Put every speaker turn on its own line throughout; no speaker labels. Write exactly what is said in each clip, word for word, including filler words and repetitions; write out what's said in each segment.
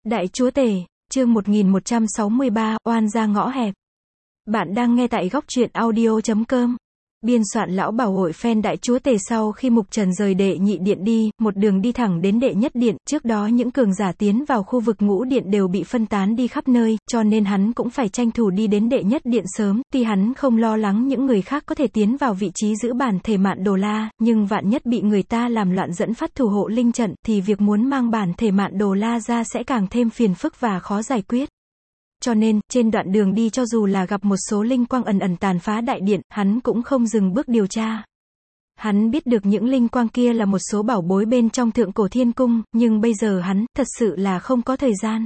Đại Chúa Tể, chương một nghìn một trăm sáu mươi ba, oan gia ngõ hẹp. Bạn đang nghe tại góc truyện audio chấm com. Biên soạn Lão Bảo hội fan Đại Chúa Tể. Sau khi Mục Trần rời đệ nhị điện đi, một đường đi thẳng đến đệ nhất điện, trước đó những cường giả tiến vào khu vực ngũ điện đều bị phân tán đi khắp nơi, cho nên hắn cũng phải tranh thủ đi đến đệ nhất điện sớm, tuy hắn không lo lắng những người khác có thể tiến vào vị trí giữ bản thể Mạn Đồ La, nhưng vạn nhất bị người ta làm loạn dẫn phát thủ hộ linh trận, thì việc muốn mang bản thể Mạn Đồ La ra sẽ càng thêm phiền phức và khó giải quyết. Cho nên, trên đoạn đường đi cho dù là gặp một số linh quang ẩn ẩn tàn phá đại điện, hắn cũng không dừng bước điều tra. Hắn biết được những linh quang kia là một số bảo bối bên trong thượng cổ thiên cung, nhưng bây giờ hắn, thật sự là không có thời gian.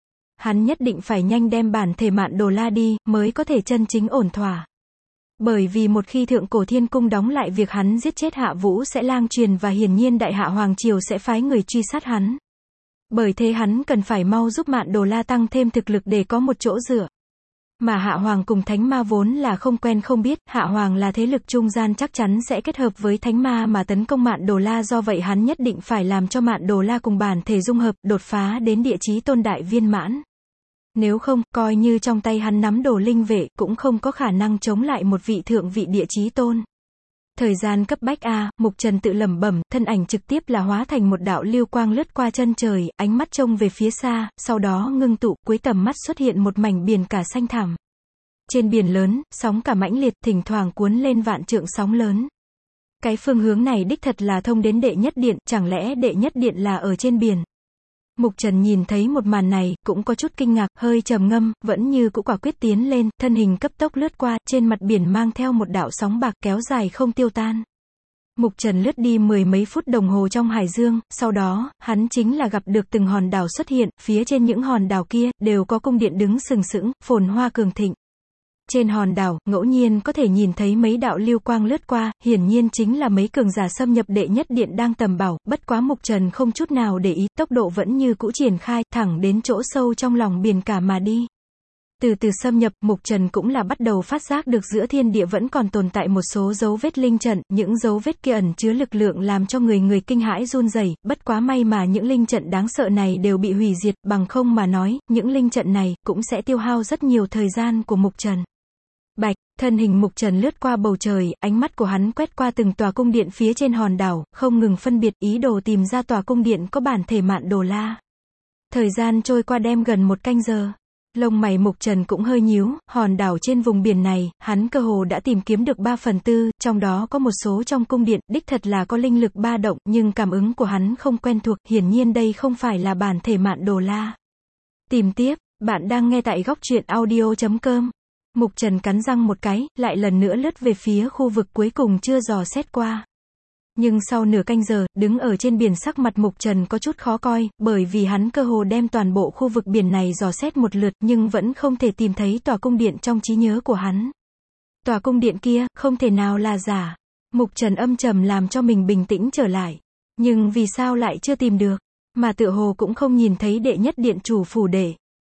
Hắn nhất định phải nhanh đem bản thể Mạn Đồ La đi, mới có thể chân chính ổn thỏa. Bởi vì một khi thượng cổ thiên cung đóng lại, việc hắn giết chết Hạ Vũ sẽ lan truyền và hiển nhiên Đại Hạ Hoàng Triều sẽ phái người truy sát hắn. Bởi thế hắn cần phải mau giúp Mạn Đồ La tăng thêm thực lực để có một chỗ dựa. Mà Hạ Hoàng cùng Thánh Ma vốn là không quen không biết, Hạ Hoàng là thế lực trung gian chắc chắn sẽ kết hợp với Thánh Ma mà tấn công Mạn Đồ La, do vậy hắn nhất định phải làm cho Mạn Đồ La cùng bản thể dung hợp, đột phá đến địa chí tôn đại viên mãn. Nếu không, coi như trong tay hắn nắm Đồ Linh Vệ, cũng không có khả năng chống lại một vị thượng vị địa chí tôn. Thời gian cấp bách a, Mục Trần tự lẩm bẩm, thân ảnh trực tiếp là hóa thành một đạo lưu quang lướt qua chân trời, ánh mắt trông về phía xa, sau đó ngưng tụ, cuối tầm mắt xuất hiện một mảnh biển cả xanh thẳm. Trên biển lớn, sóng cả mãnh liệt, thỉnh thoảng cuốn lên vạn trượng sóng lớn. Cái phương hướng này đích thật là thông đến đệ nhất điện, chẳng lẽ đệ nhất điện là ở trên biển? Mục Trần nhìn thấy một màn này, cũng có chút kinh ngạc, hơi trầm ngâm, vẫn như cũ quả quyết tiến lên, thân hình cấp tốc lướt qua, trên mặt biển mang theo một đạo sóng bạc kéo dài không tiêu tan. Mục Trần lướt đi mười mấy phút đồng hồ trong hải dương, sau đó, hắn chính là gặp được từng hòn đảo xuất hiện, phía trên những hòn đảo kia, đều có cung điện đứng sừng sững, phồn hoa cường thịnh. Trên hòn đảo, ngẫu nhiên có thể nhìn thấy mấy đạo lưu quang lướt qua, hiển nhiên chính là mấy cường giả xâm nhập đệ nhất điện đang tầm bảo, bất quá Mục Trần không chút nào để ý, tốc độ vẫn như cũ triển khai, thẳng đến chỗ sâu trong lòng biển cả mà đi. Từ từ xâm nhập, Mục Trần cũng là bắt đầu phát giác được giữa thiên địa vẫn còn tồn tại một số dấu vết linh trận, những dấu vết kia ẩn chứa lực lượng làm cho người người kinh hãi run rẩy, bất quá may mà những linh trận đáng sợ này đều bị hủy diệt, bằng không mà nói, những linh trận này cũng sẽ tiêu hao rất nhiều thời gian của Mục Trần. Bạch, thân hình Mục Trần lướt qua bầu trời, ánh mắt của hắn quét qua từng tòa cung điện phía trên hòn đảo, không ngừng phân biệt, ý đồ tìm ra tòa cung điện có bản thể Mạn Đồ La. Thời gian trôi qua đem gần một canh giờ. Lông mày Mục Trần cũng hơi nhíu, hòn đảo trên vùng biển này, hắn cơ hồ đã tìm kiếm được ba phần tư, trong đó có một số trong cung điện, đích thật là có linh lực ba động, nhưng cảm ứng của hắn không quen thuộc, hiển nhiên đây không phải là bản thể Mạn Đồ La. Tìm tiếp, bạn đang nghe tại góc truyện audio chấm com. Mục Trần cắn răng một cái, lại lần nữa lướt về phía khu vực cuối cùng chưa dò xét qua. Nhưng sau nửa canh giờ, đứng ở trên biển, sắc mặt Mục Trần có chút khó coi, bởi vì hắn cơ hồ đem toàn bộ khu vực biển này dò xét một lượt, nhưng vẫn không thể tìm thấy tòa cung điện trong trí nhớ của hắn. Tòa cung điện kia, không thể nào là giả. Mục Trần âm trầm làm cho mình bình tĩnh trở lại. Nhưng vì sao lại chưa tìm được? Mà tựa hồ cũng không nhìn thấy đệ nhất điện chủ phủ đệ.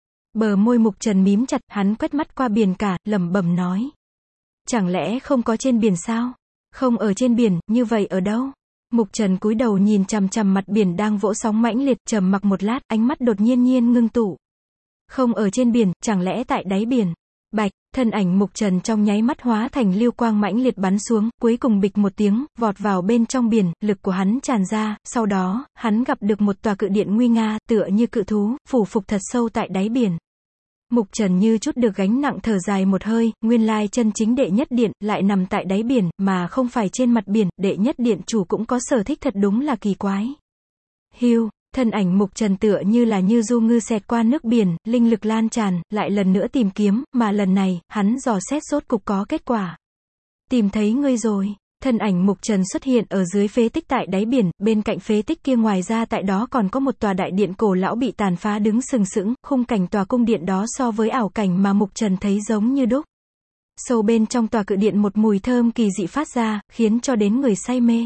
Bờ môi Mục Trần mím chặt, hắn quét mắt qua biển cả, lẩm bẩm nói. Chẳng lẽ không có trên biển sao? Không ở trên biển, như vậy ở đâu? Mục Trần cúi đầu nhìn chằm chằm mặt biển đang vỗ sóng mãnh liệt, trầm mặc một lát, ánh mắt đột nhiên nhiên ngưng tụ. Không ở trên biển, chẳng lẽ tại đáy biển? Bạch, thân ảnh Mục Trần trong nháy mắt hóa thành lưu quang mãnh liệt bắn xuống, cuối cùng bịch một tiếng, vọt vào bên trong biển, lực của hắn tràn ra, sau đó, hắn gặp được một tòa cự điện nguy nga, tựa như cự thú, phủ phục thật sâu tại đáy biển. Mục Trần như chút được gánh nặng, thở dài một hơi, nguyên lai chân chính đệ nhất điện, lại nằm tại đáy biển, mà không phải trên mặt biển, đệ nhất điện chủ cũng có sở thích thật đúng là kỳ quái. Hiu, thân ảnh Mục Trần tựa như là như du ngư xẹt qua nước biển, linh lực lan tràn, lại lần nữa tìm kiếm, mà lần này, hắn dò xét rốt cục có kết quả. Tìm thấy ngươi rồi. Thân ảnh Mục Trần xuất hiện ở dưới phế tích tại đáy biển, bên cạnh phế tích kia ngoài ra tại đó còn có một tòa đại điện cổ lão bị tàn phá đứng sừng sững, khung cảnh tòa cung điện đó so với ảo cảnh mà Mục Trần thấy giống như đúc. Sâu bên trong tòa cự điện một mùi thơm kỳ dị phát ra, khiến cho đến người say mê.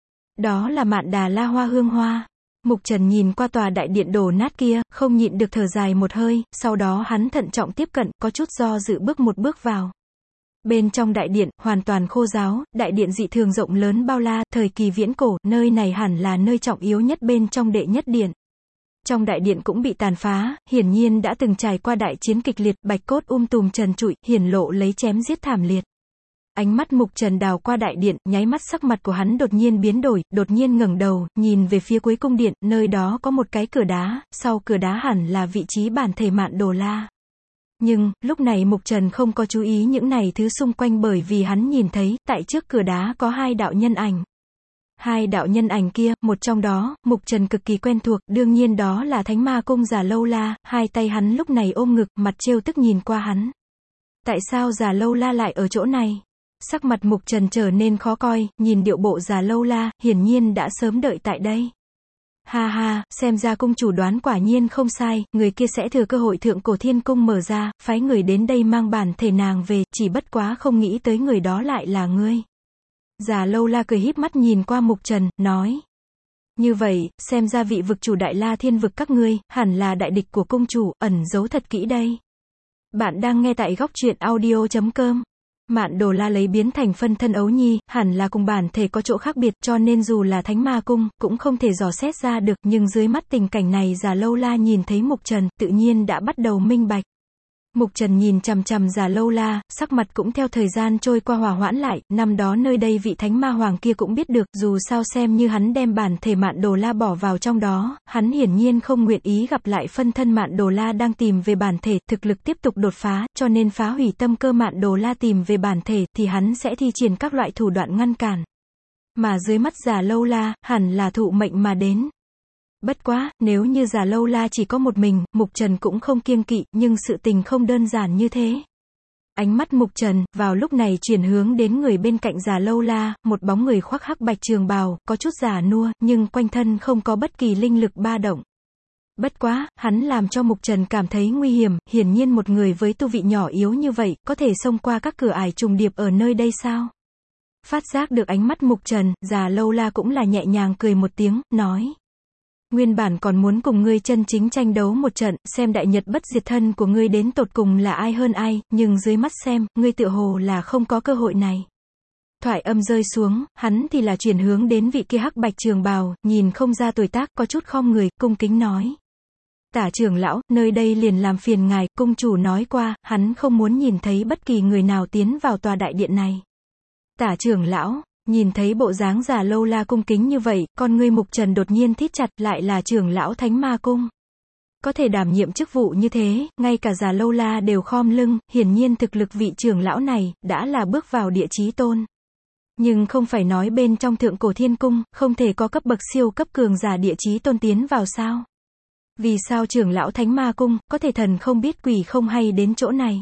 Đó là Mạn Đà La hoa hương hoa. Mục Trần nhìn qua tòa đại điện đổ nát kia, không nhịn được thở dài một hơi, sau đó hắn thận trọng tiếp cận, có chút do dự bước một bước vào. Bên trong đại điện, hoàn toàn khô ráo, đại điện dị thường rộng lớn bao la, thời kỳ viễn cổ, nơi này hẳn là nơi trọng yếu nhất bên trong đệ nhất điện. Trong đại điện cũng bị tàn phá, hiển nhiên đã từng trải qua đại chiến kịch liệt, bạch cốt um tùm trần trụi, hiển lộ lấy chém giết thảm liệt. Ánh mắt Mục Trần đào qua đại điện, nháy mắt sắc mặt của hắn đột nhiên biến đổi, đột nhiên ngẩng đầu, nhìn về phía cuối cung điện, nơi đó có một cái cửa đá, sau cửa đá hẳn là vị trí bản thể Mạn Đồ La. Nhưng, lúc này Mục Trần không có chú ý những này thứ xung quanh bởi vì hắn nhìn thấy, tại trước cửa đá có hai đạo nhân ảnh. Hai đạo nhân ảnh kia, một trong đó, Mục Trần cực kỳ quen thuộc, đương nhiên đó là Thánh Ma Cung Già Lâu La, hai tay hắn lúc này ôm ngực, mặt trêu tức nhìn qua hắn. Tại sao Già Lâu La lại ở chỗ này? Sắc mặt Mục Trần trở nên khó coi, nhìn điệu bộ Già Lâu La, hiển nhiên đã sớm đợi tại đây. Ha ha, xem ra cung chủ đoán quả nhiên không sai, người kia sẽ thừa cơ hội Thượng Cổ Thiên Cung mở ra, phái người đến đây mang bản thể nàng về, chỉ bất quá không nghĩ tới người đó lại là ngươi. Già Lâu La cười híp mắt nhìn qua Mục Trần, nói. Như vậy, xem ra vị vực chủ Đại La Thiên vực các ngươi, hẳn là đại địch của cung chủ, ẩn giấu thật kỹ đây. Bạn đang nghe tại góc truyện audio chấm com. Mạn Đồ La lấy biến thành phân thân ấu nhi, hẳn là cùng bản thể có chỗ khác biệt, cho nên dù là Thánh Ma Cung, cũng không thể dò xét ra được, nhưng dưới mắt tình cảnh này Già Lâu La nhìn thấy Mục Trần, tự nhiên đã bắt đầu minh bạch. Mục Trần nhìn chằm chằm Già Lâu La, sắc mặt cũng theo thời gian trôi qua hòa hoãn lại, năm đó nơi đây vị Thánh Ma Hoàng kia cũng biết được, dù sao xem như hắn đem bản thể Mạn Đồ La bỏ vào trong đó, hắn hiển nhiên không nguyện ý gặp lại phân thân Mạn Đồ La đang tìm về bản thể, thực lực tiếp tục đột phá, cho nên phá hủy tâm cơ Mạn Đồ La tìm về bản thể, thì hắn sẽ thi triển các loại thủ đoạn ngăn cản. Mà dưới mắt Già Lâu La, hẳn là thụ mệnh mà đến. Bất quá, nếu như Già Lâu La chỉ có một mình, Mục Trần cũng không kiêng kỵ, nhưng sự tình không đơn giản như thế. Ánh mắt Mục Trần, vào lúc này chuyển hướng đến người bên cạnh Già Lâu La, một bóng người khoác hắc bạch trường bào, có chút già nua, nhưng quanh thân không có bất kỳ linh lực ba động. Bất quá, hắn làm cho Mục Trần cảm thấy nguy hiểm, hiển nhiên một người với tu vị nhỏ yếu như vậy, có thể xông qua các cửa ải trùng điệp ở nơi đây sao? Phát giác được ánh mắt Mục Trần, Già Lâu La cũng là nhẹ nhàng cười một tiếng, nói. Nguyên bản còn muốn cùng ngươi chân chính tranh đấu một trận, xem đại nhật bất diệt thân của ngươi đến tột cùng là ai hơn ai, nhưng dưới mắt xem, ngươi tựa hồ là không có cơ hội này. Thoại âm rơi xuống, hắn thì là chuyển hướng đến vị kia hắc bạch trường bào, nhìn không ra tuổi tác, có chút khom người, cung kính nói. Tả trưởng lão, nơi đây liền làm phiền ngài, cung chủ nói qua, hắn không muốn nhìn thấy bất kỳ người nào tiến vào tòa đại điện này. Tả trưởng lão. Nhìn thấy bộ dáng Già Lâu La cung kính như vậy, con ngươi Mục Trần đột nhiên thít chặt, lại là trưởng lão Thánh Ma Cung. Có thể đảm nhiệm chức vụ như thế, ngay cả Già Lâu La đều khom lưng, hiển nhiên thực lực vị trưởng lão này, đã là bước vào địa chí tôn. Nhưng không phải nói bên trong Thượng Cổ Thiên Cung, không thể có cấp bậc siêu cấp cường giả địa chí tôn tiến vào sao? Vì sao trưởng lão Thánh Ma Cung, có thể thần không biết quỷ không hay đến chỗ này?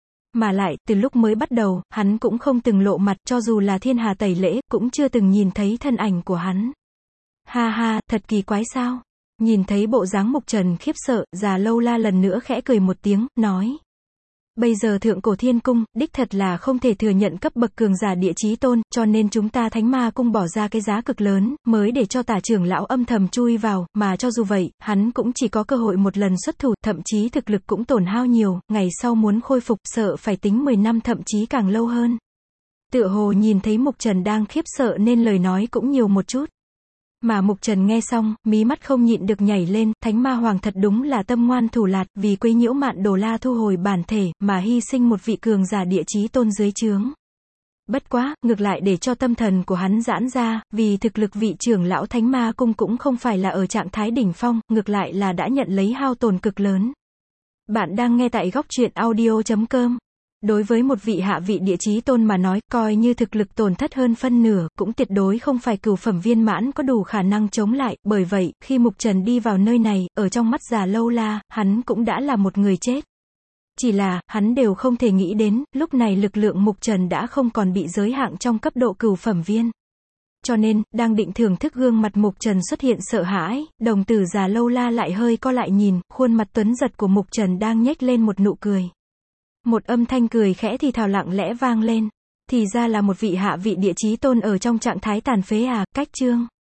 Mà lại, từ lúc mới bắt đầu, hắn cũng không từng lộ mặt, cho dù là thiên hà tẩy lễ, cũng chưa từng nhìn thấy thân ảnh của hắn. Ha ha, thật kỳ quái sao? Nhìn thấy bộ dáng Mục Trần khiếp sợ, Già Lâu La lần nữa khẽ cười một tiếng, nói. Bây giờ Thượng Cổ Thiên Cung, đích thật là không thể thừa nhận cấp bậc cường giả địa chí tôn, cho nên chúng ta Thánh Ma Cung bỏ ra cái giá cực lớn, mới để cho Tả trưởng lão âm thầm chui vào, mà cho dù vậy, hắn cũng chỉ có cơ hội một lần xuất thủ, thậm chí thực lực cũng tổn hao nhiều, ngày sau muốn khôi phục, sợ phải tính mười năm thậm chí càng lâu hơn. Tựa hồ nhìn thấy Mục Trần đang khiếp sợ nên lời nói cũng nhiều một chút. Mà Mục Trần nghe xong, mí mắt không nhịn được nhảy lên, Thánh Ma Hoàng thật đúng là tâm ngoan thủ lạt, vì quấy nhiễu Mạn Đồ La thu hồi bản thể, mà hy sinh một vị cường giả địa chí tôn dưới trướng. Bất quá, ngược lại để cho tâm thần của hắn giãn ra, vì thực lực vị trưởng lão Thánh Ma Cung cũng không phải là ở trạng thái đỉnh phong, ngược lại là đã nhận lấy hao tổn cực lớn. Bạn đang nghe tại góc truyện audio chấm com. Đối với một vị hạ vị địa chí tôn mà nói, coi như thực lực tổn thất hơn phân nửa, cũng tuyệt đối không phải cửu phẩm viên mãn có đủ khả năng chống lại, bởi vậy, khi Mục Trần đi vào nơi này, ở trong mắt Già Lâu La, hắn cũng đã là một người chết. Chỉ là, hắn đều không thể nghĩ đến, lúc này lực lượng Mục Trần đã không còn bị giới hạn trong cấp độ cửu phẩm viên. Cho nên, đang định thưởng thức gương mặt Mục Trần xuất hiện sợ hãi, đồng tử Già Lâu La lại hơi co lại nhìn, khuôn mặt tuấn giật của Mục Trần đang nhếch lên một nụ cười. Một âm thanh cười khẽ thì thào lặng lẽ vang lên. Thì ra là một vị hạ vị địa chí tôn ở trong trạng thái tàn phế à, cách chương.